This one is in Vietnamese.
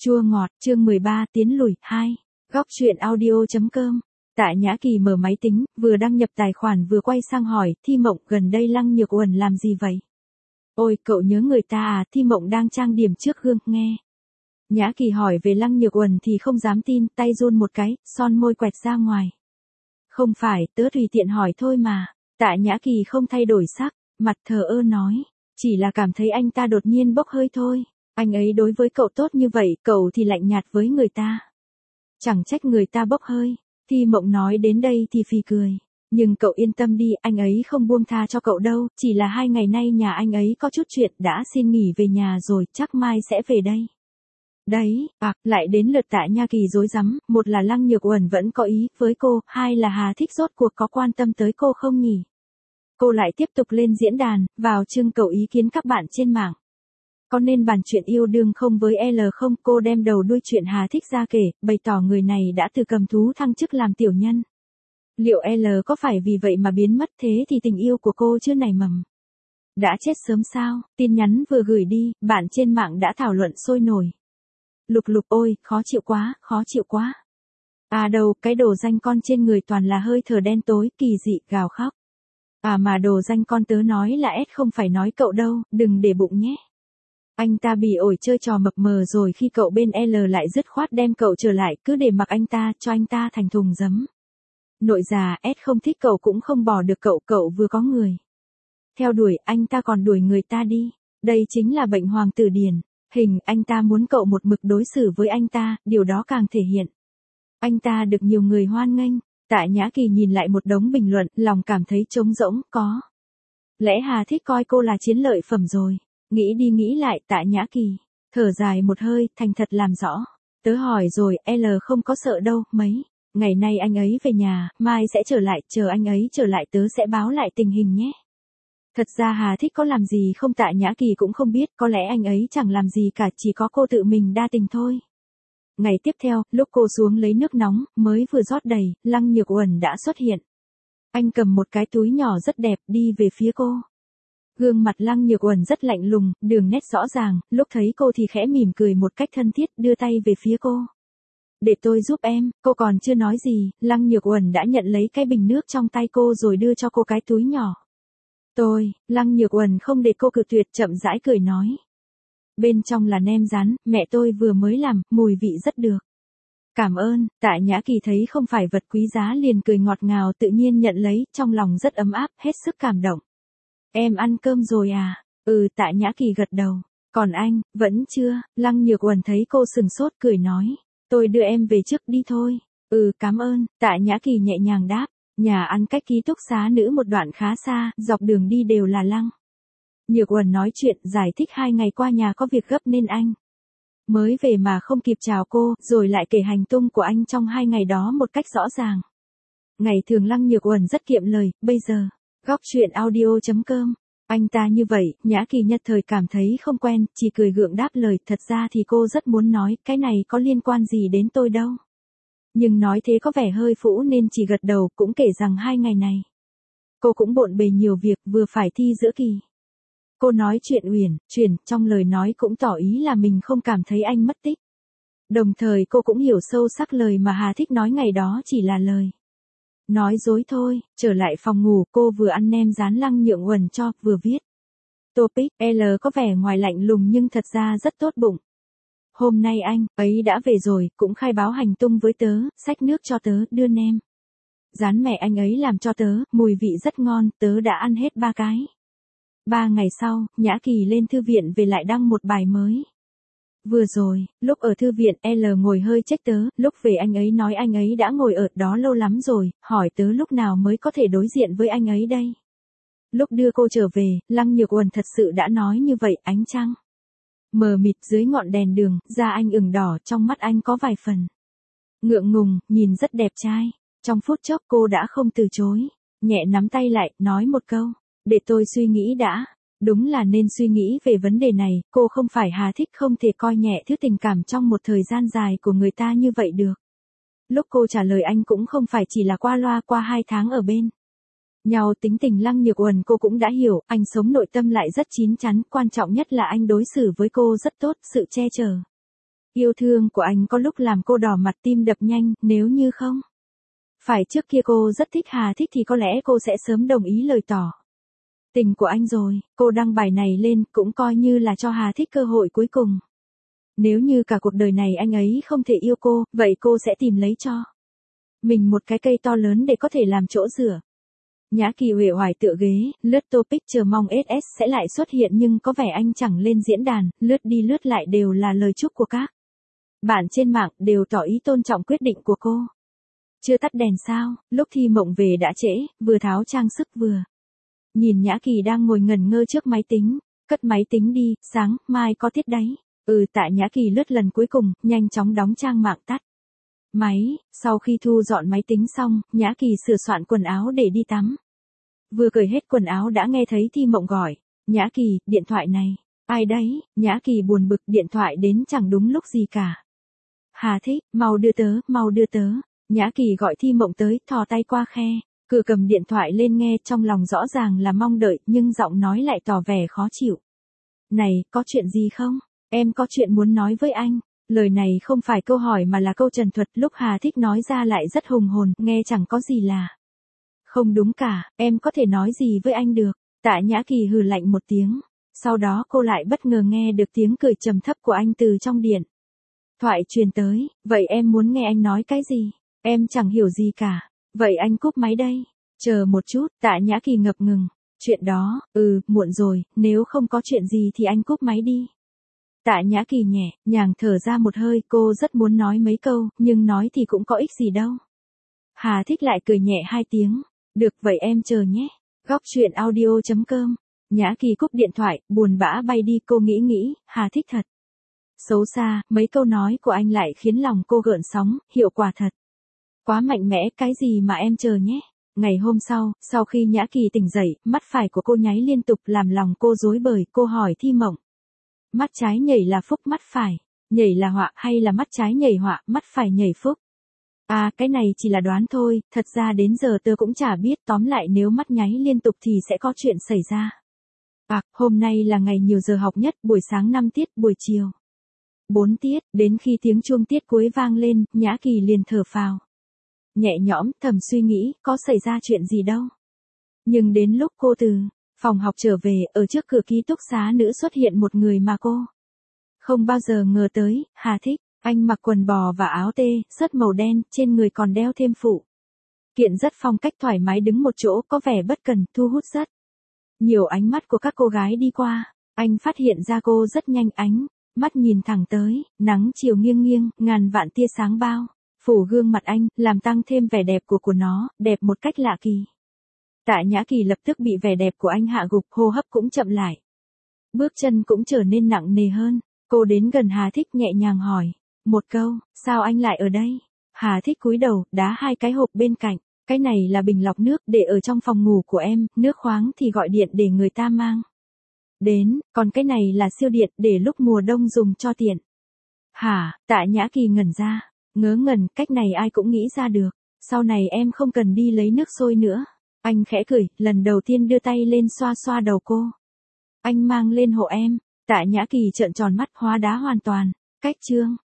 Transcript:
Chua ngọt, chương 13, tiến lùi, 2. Góc truyện audio.com. Tạ Nhã Kỳ mở máy tính, vừa đăng nhập tài khoản vừa quay sang hỏi, Thi Mộng, gần đây Lăng Nhược Uẩn làm gì vậy? Ôi, cậu nhớ người ta à? Thi Mộng đang trang điểm trước gương, nghe. Nhã Kỳ hỏi về Lăng Nhược Uẩn thì không dám tin, tay run một cái, son môi quẹt ra ngoài. Không phải, tớ tùy tiện hỏi thôi mà. Tạ Nhã Kỳ không thay đổi sắc, mặt thờ ơ nói, chỉ là cảm thấy anh ta đột nhiên bốc hơi thôi. Anh ấy đối với cậu tốt như vậy, cậu thì lạnh nhạt với người ta. Chẳng trách người ta bốc hơi. Thi Mộng nói đến đây thì phì cười. Nhưng cậu yên tâm đi, anh ấy không buông tha cho cậu đâu, chỉ là 2 ngày nay nhà anh ấy có chút chuyện, đã xin nghỉ về nhà rồi, chắc mai sẽ về đây. Đấy, lại đến lượt Tạ Nhã Kỳ rối rắm, một là Lăng Nhược Uẩn vẫn có ý với cô, hai là Hà Thích rốt cuộc có quan tâm tới cô không nhỉ? Cô lại tiếp tục lên diễn đàn, vào trưng cầu ý kiến các bạn trên mạng. Có nên bàn chuyện yêu đương không với L không? Cô đem đầu đuôi chuyện Hà Thích ra kể, bày tỏ người này đã từ cầm thú thăng chức làm tiểu nhân. Liệu L có phải vì vậy mà biến mất, thế thì tình yêu của cô chưa nảy mầm? Đã chết sớm sao? Tin nhắn vừa gửi đi, bạn trên mạng đã thảo luận sôi nổi. Lục Lục ôi, khó chịu quá, khó chịu quá. À đâu, cái đồ danh con trên người toàn là hơi thở đen tối, kỳ dị, gào khóc. À mà đồ danh con tớ nói là S không phải nói cậu đâu, đừng để bụng nhé. Anh ta bị ổi chơi trò mập mờ rồi khi cậu bên L lại dứt khoát đem cậu trở lại, cứ để mặc anh ta, cho anh ta thành thùng giấm. Nội già, S không thích cậu cũng không bỏ được cậu, cậu vừa có người theo đuổi, anh ta còn đuổi người ta đi. Đây chính là bệnh hoàng tử điển. Hình, anh ta muốn cậu một mực đối xử với anh ta, điều đó càng thể hiện anh ta được nhiều người hoan nghênh. Tạ Nhã Kỳ nhìn lại một đống bình luận, lòng cảm thấy trống rỗng, có lẽ Hà Thích coi cô là chiến lợi phẩm rồi. Nghĩ đi nghĩ lại, Tạ Nhã Kỳ thở dài một hơi, thành thật làm rõ. Tớ hỏi rồi, L không có sợ đâu, mấy ngày nay anh ấy về nhà, mai sẽ trở lại, chờ anh ấy trở lại tớ sẽ báo lại tình hình nhé. Thật ra Hà Thích có làm gì không Tạ Nhã Kỳ cũng không biết, có lẽ anh ấy chẳng làm gì cả, chỉ có cô tự mình đa tình thôi. Ngày tiếp theo, lúc cô xuống lấy nước nóng, mới vừa rót đầy, Lăng Nhược Uẩn đã xuất hiện. Anh cầm một cái túi nhỏ rất đẹp, đi về phía cô. Gương mặt Lăng Nhược Uẩn rất lạnh lùng, đường nét rõ ràng, lúc thấy cô thì khẽ mỉm cười một cách thân thiết, đưa tay về phía cô. Để tôi giúp em, cô còn chưa nói gì, Lăng Nhược Uẩn đã nhận lấy cái bình nước trong tay cô rồi đưa cho cô cái túi nhỏ. Lăng Nhược Uẩn không để cô cự tuyệt, chậm rãi cười nói. Bên trong là nem rán, mẹ tôi vừa mới làm, mùi vị rất được. Cảm ơn. Tạ Nhã Kỳ thấy không phải vật quý giá liền cười ngọt ngào, tự nhiên nhận lấy, trong lòng rất ấm áp, hết sức cảm động. Em ăn cơm rồi à? Tạ Nhã Kỳ gật đầu. Còn anh, vẫn chưa? Lăng Nhược Uẩn thấy cô sừng sốt cười nói. Tôi đưa em về trước đi thôi. Cảm ơn. Tạ Nhã Kỳ nhẹ nhàng đáp. Nhà ăn cách ký túc xá nữ một đoạn khá xa, dọc đường đi đều là Lăng Nhược Uẩn nói chuyện, giải thích 2 ngày qua nhà có việc gấp nên anh mới về mà không kịp chào cô, rồi lại kể hành tung của anh trong 2 ngày đó một cách rõ ràng. Ngày thường Lăng Nhược Uẩn rất kiệm lời, bây giờ, góc truyện audio.com. Anh ta như vậy, Nhã Kỳ nhất thời cảm thấy không quen, chỉ cười gượng đáp lời, thật ra thì cô rất muốn nói, cái này có liên quan gì đến tôi đâu. Nhưng nói thế có vẻ hơi phũ nên chỉ gật đầu, cũng kể rằng 2 ngày này cô cũng bộn bề nhiều việc, vừa phải thi giữa kỳ. Cô nói chuyện uyển chuyển, trong lời nói cũng tỏ ý là mình không cảm thấy anh mất tích. Đồng thời cô cũng hiểu sâu sắc lời mà Hà Thích nói ngày đó chỉ là lời nói dối thôi. Trở lại phòng ngủ, cô vừa ăn nem rán Lăng Nhược Uẩn cho, vừa viết topic. L có vẻ ngoài lạnh lùng nhưng thật ra rất tốt bụng. Hôm nay anh ấy đã về rồi, cũng khai báo hành tung với tớ, xách nước cho tớ, đưa nem rán mẹ anh ấy làm cho tớ, mùi vị rất ngon, tớ đã ăn hết 3 cái. 3 ngày sau, Nhã Kỳ lên thư viện về lại đăng một bài mới. Vừa rồi, lúc ở thư viện, L ngồi hơi trách tớ, lúc về anh ấy nói anh ấy đã ngồi ở đó lâu lắm rồi, hỏi tớ lúc nào mới có thể đối diện với anh ấy đây. Lúc đưa cô trở về, Lăng Nhược Uẩn thật sự đã nói như vậy, ánh trăng mờ mịt dưới ngọn đèn đường, da anh ửng đỏ, trong mắt anh có vài phần ngượng ngùng, nhìn rất đẹp trai. Trong phút chốc cô đã không từ chối, nhẹ nắm tay lại, nói một câu, để tôi suy nghĩ đã. Đúng là nên suy nghĩ về vấn đề này, cô không phải Hà Thích, không thể coi nhẹ thứ tình cảm trong một thời gian dài của người ta như vậy được. Lúc cô trả lời anh cũng không phải chỉ là qua loa, qua 2 tháng ở bên nhau tính tình Lăng Nhược Uẩn cô cũng đã hiểu, anh sống nội tâm lại rất chín chắn, quan trọng nhất là anh đối xử với cô rất tốt, sự che chở Yêu thương của anh có lúc làm cô đỏ mặt tim đập nhanh, nếu như không phải trước kia cô rất thích Hà Thích thì có lẽ cô sẽ sớm đồng ý lời tỏ tình của anh rồi. Cô đăng bài này lên cũng coi như là cho Hà Thích cơ hội cuối cùng. Nếu như cả cuộc đời này anh ấy không thể yêu cô, vậy cô sẽ tìm lấy cho mình một cái cây to lớn để có thể làm chỗ dựa. Nhã Kỳ uể oải tựa ghế, lướt topic chờ mong SS sẽ lại xuất hiện nhưng có vẻ anh chẳng lên diễn đàn, lướt đi lướt lại đều là lời chúc của các bạn trên mạng đều tỏ ý tôn trọng quyết định của cô. Chưa tắt đèn sao, lúc Thi Mộng về đã trễ, vừa tháo trang sức vừa nhìn Nhã Kỳ đang ngồi ngẩn ngơ trước máy tính, cất máy tính đi, sáng, mai có tiết đấy. Tạ Nhã Kỳ lướt lần cuối cùng, nhanh chóng đóng trang mạng tắt máy, sau khi thu dọn máy tính xong, Nhã Kỳ sửa soạn quần áo để đi tắm. Vừa cởi hết quần áo đã nghe thấy Thi Mộng gọi, Nhã Kỳ, điện thoại này, ai đấy, Nhã Kỳ buồn bực điện thoại đến chẳng đúng lúc gì cả. Hà Thích, mau đưa tớ, Nhã Kỳ gọi Thi Mộng tới, thò tay qua khe, cửa cầm điện thoại lên nghe trong lòng rõ ràng là mong đợi nhưng giọng nói lại tỏ vẻ khó chịu. Này, có chuyện gì không? Em có chuyện muốn nói với anh. Lời này không phải câu hỏi mà là câu trần thuật, lúc Hà Thích nói ra lại rất hùng hồn, nghe chẳng có gì là không đúng cả, em có thể nói gì với anh được. Tạ Nhã Kỳ hừ lạnh một tiếng, sau đó cô lại bất ngờ nghe được tiếng cười trầm thấp của anh từ trong điện thoại truyền tới, vậy em muốn nghe anh nói cái gì? Em chẳng hiểu gì cả, vậy anh cúp máy đây. Chờ một chút, Tạ Nhã Kỳ ngập ngừng, chuyện đó, muộn rồi, nếu không có chuyện gì thì anh cúp máy đi. Tạ Nhã Kỳ nhẹ nhàng thở ra một hơi, cô rất muốn nói mấy câu, nhưng nói thì cũng có ích gì đâu. Hà Thích lại cười nhẹ hai tiếng, được vậy em chờ nhé. Góc truyện audio.com. Nhã Kỳ cúp điện thoại, buồn bã bay đi, cô nghĩ, Hà Thích thật xấu xa, mấy câu nói của anh lại khiến lòng cô gợn sóng, hiệu quả thật quá mạnh mẽ, cái gì mà em chờ nhé. Ngày hôm sau khi Nhã Kỳ tỉnh dậy, mắt phải của cô nháy liên tục làm lòng cô rối bời, cô hỏi Thi Mộng. Mắt trái nhảy là phúc, mắt phải nhảy là họa, hay là mắt trái nhảy họa, mắt phải nhảy phúc? Cái này chỉ là đoán thôi, thật ra đến giờ tớ cũng chả biết, tóm lại nếu mắt nháy liên tục thì sẽ có chuyện xảy ra. Hôm nay là ngày nhiều giờ học nhất, buổi sáng 5 tiết, buổi chiều 4 tiết, đến khi tiếng chuông tiết cuối vang lên, Nhã Kỳ liền thở phào nhẹ nhõm, thầm suy nghĩ, có xảy ra chuyện gì đâu. Nhưng đến lúc cô từ phòng học trở về, ở trước cửa ký túc xá nữ xuất hiện một người mà cô không bao giờ ngờ tới, Hà Thích. Anh mặc quần bò và áo tê, sớt màu đen, trên người còn đeo thêm phụ kiện rất phong cách, thoải mái đứng một chỗ, có vẻ bất cần, thu hút rất nhiều ánh mắt của các cô gái đi qua. Anh phát hiện ra cô rất nhanh, ánh mắt nhìn thẳng tới, nắng chiều nghiêng nghiêng, ngàn vạn tia sáng bao phủ gương mặt anh, làm tăng thêm vẻ đẹp của nó, đẹp một cách lạ kỳ. Tạ Nhã Kỳ lập tức bị vẻ đẹp của anh hạ gục, hô hấp cũng chậm lại, bước chân cũng trở nên nặng nề hơn. Cô đến gần Hà Thích nhẹ nhàng hỏi một câu, sao anh lại ở đây? Hà Thích cúi đầu, đá hai cái hộp bên cạnh, cái này là bình lọc nước để ở trong phòng ngủ của em, nước khoáng thì gọi điện để người ta mang đến, còn cái này là siêu điện để lúc mùa đông dùng cho tiện. Hả? Tạ Nhã Kỳ ngẩn ra, ngớ ngẩn, cách này ai cũng nghĩ ra được, sau này em không cần đi lấy nước sôi nữa. Anh khẽ cười, lần đầu tiên đưa tay lên xoa xoa đầu cô. Anh mang lên hộ em. Tạ Nhã Kỳ trợn tròn mắt, hóa đá hoàn toàn. Cách chương